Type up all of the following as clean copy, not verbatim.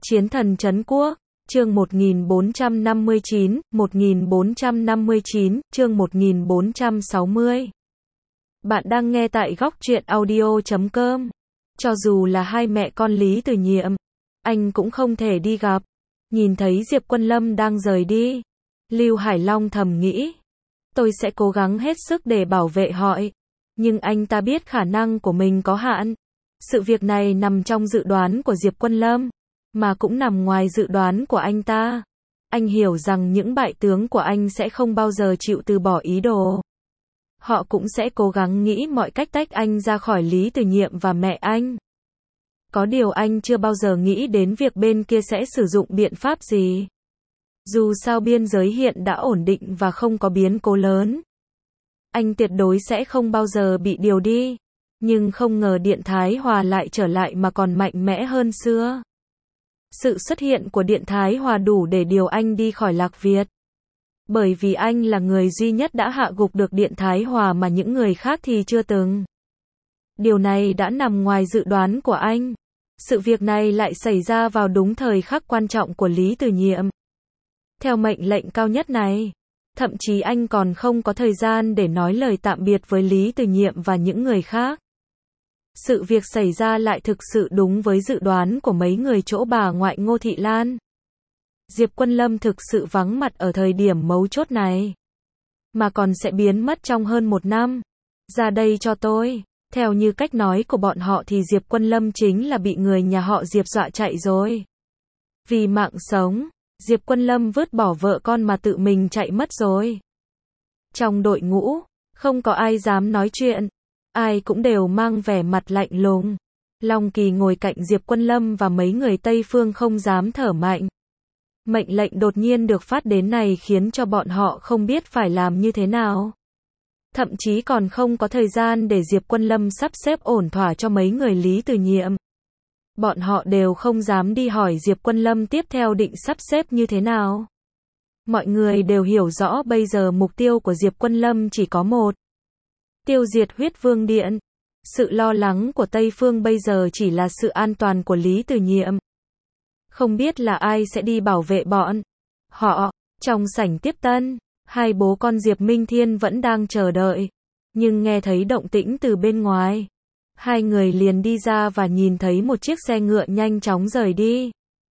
Chiến thần trấn quốc, chương 1459, chương 1460. Bạn đang nghe tại góc truyện audio.com. Cho dù là hai mẹ con Lý Từ Nhiệm, anh cũng không thể đi gặp. Nhìn thấy Diệp Quân Lâm đang rời đi, Lưu Hải Long thầm nghĩ, tôi sẽ cố gắng hết sức để bảo vệ họ. Nhưng anh ta biết khả năng của mình có hạn. Sự việc này nằm trong dự đoán của Diệp Quân Lâm, mà cũng nằm ngoài dự đoán của anh ta. Anh hiểu rằng những bại tướng của anh sẽ không bao giờ chịu từ bỏ ý đồ. Họ cũng sẽ cố gắng nghĩ mọi cách tách anh ra khỏi Lý Từ Nhiệm và mẹ anh. Có điều anh chưa bao giờ nghĩ đến việc bên kia sẽ sử dụng biện pháp gì. Dù sao biên giới hiện đã ổn định và không có biến cố lớn, anh tuyệt đối sẽ không bao giờ bị điều đi. Nhưng không ngờ Điện Thái Hòa lại trở lại mà còn mạnh mẽ hơn xưa. Sự xuất hiện của Điện Thái Hòa đủ để điều anh đi khỏi Lạc Việt. Bởi vì anh là người duy nhất đã hạ gục được Điện Thái Hòa mà những người khác thì chưa từng. Điều này đã nằm ngoài dự đoán của anh. Sự việc này lại xảy ra vào đúng thời khắc quan trọng của Lý Từ Nhiệm. Theo mệnh lệnh cao nhất này, thậm chí anh còn không có thời gian để nói lời tạm biệt với Lý Từ Nhiệm và những người khác. Sự việc xảy ra lại thực sự đúng với dự đoán của mấy người chỗ bà ngoại Ngô Thị Lan. Diệp Quân Lâm thực sự vắng mặt ở thời điểm mấu chốt này, mà còn sẽ biến mất trong hơn 1 năm. Ra đây cho tôi. Theo như cách nói của bọn họ thì Diệp Quân Lâm chính là bị người nhà họ Diệp dọa chạy rồi. Vì mạng sống, Diệp Quân Lâm vứt bỏ vợ con mà tự mình chạy mất rồi. Trong đội ngũ, không có ai dám nói chuyện. Ai cũng đều mang vẻ mặt lạnh lùng. Long Kỳ ngồi cạnh Diệp Quân Lâm và mấy người Tây Phương không dám thở mạnh. Mệnh lệnh đột nhiên được phát đến này khiến cho bọn họ không biết phải làm như thế nào. Thậm chí còn không có thời gian để Diệp Quân Lâm sắp xếp ổn thỏa cho mấy người Lý Từ Nhiệm. Bọn họ đều không dám đi hỏi Diệp Quân Lâm tiếp theo định sắp xếp như thế nào. Mọi người đều hiểu rõ bây giờ mục tiêu của Diệp Quân Lâm chỉ có một: tiêu diệt Huyết Vương Điện. Sự lo lắng của Tây Phương bây giờ chỉ là sự an toàn của Lý Từ Nhiệm. Không biết là ai sẽ đi bảo vệ bọn họ. Trong sảnh tiếp tân, hai bố con Diệp Minh Thiên vẫn đang chờ đợi. Nhưng nghe thấy động tĩnh từ bên ngoài, hai người liền đi ra và nhìn thấy một chiếc xe ngựa nhanh chóng rời đi.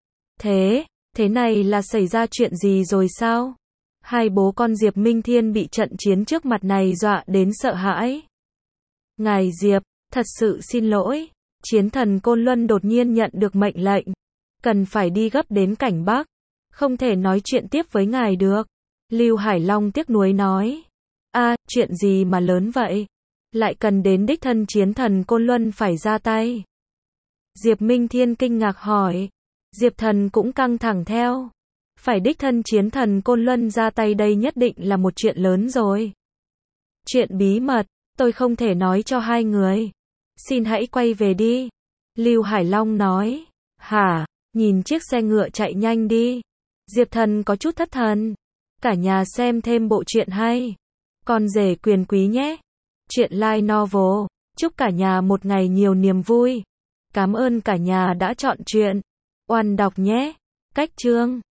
Thế này là xảy ra chuyện gì rồi sao? Hai bố con Diệp Minh Thiên bị trận chiến trước mặt này dọa đến sợ hãi. Ngài Diệp, thật sự xin lỗi. Chiến thần Côn Luân đột nhiên nhận được mệnh lệnh, cần phải đi gấp đến Cảnh Bắc. Không thể nói chuyện tiếp với ngài được. Lưu Hải Long tiếc nuối nói. Chuyện gì mà lớn vậy? Lại cần đến đích thân chiến thần Côn Luân phải ra tay. Diệp Minh Thiên kinh ngạc hỏi. Diệp thần cũng căng thẳng theo. Phải đích thân chiến thần Côn Luân ra tay đây nhất định là một chuyện lớn rồi. Chuyện bí mật, tôi không thể nói cho hai người. Xin hãy quay về đi. Lưu Hải Long nói. Hả? Nhìn chiếc xe ngựa chạy nhanh đi. Diệp thần có chút thất thần. Cả nhà xem thêm bộ truyện hay. Con rể quyền quý nhé. Truyện light novel. Chúc cả nhà một ngày nhiều niềm vui. Cảm ơn cả nhà đã chọn truyện. Oan đọc nhé. Cách chương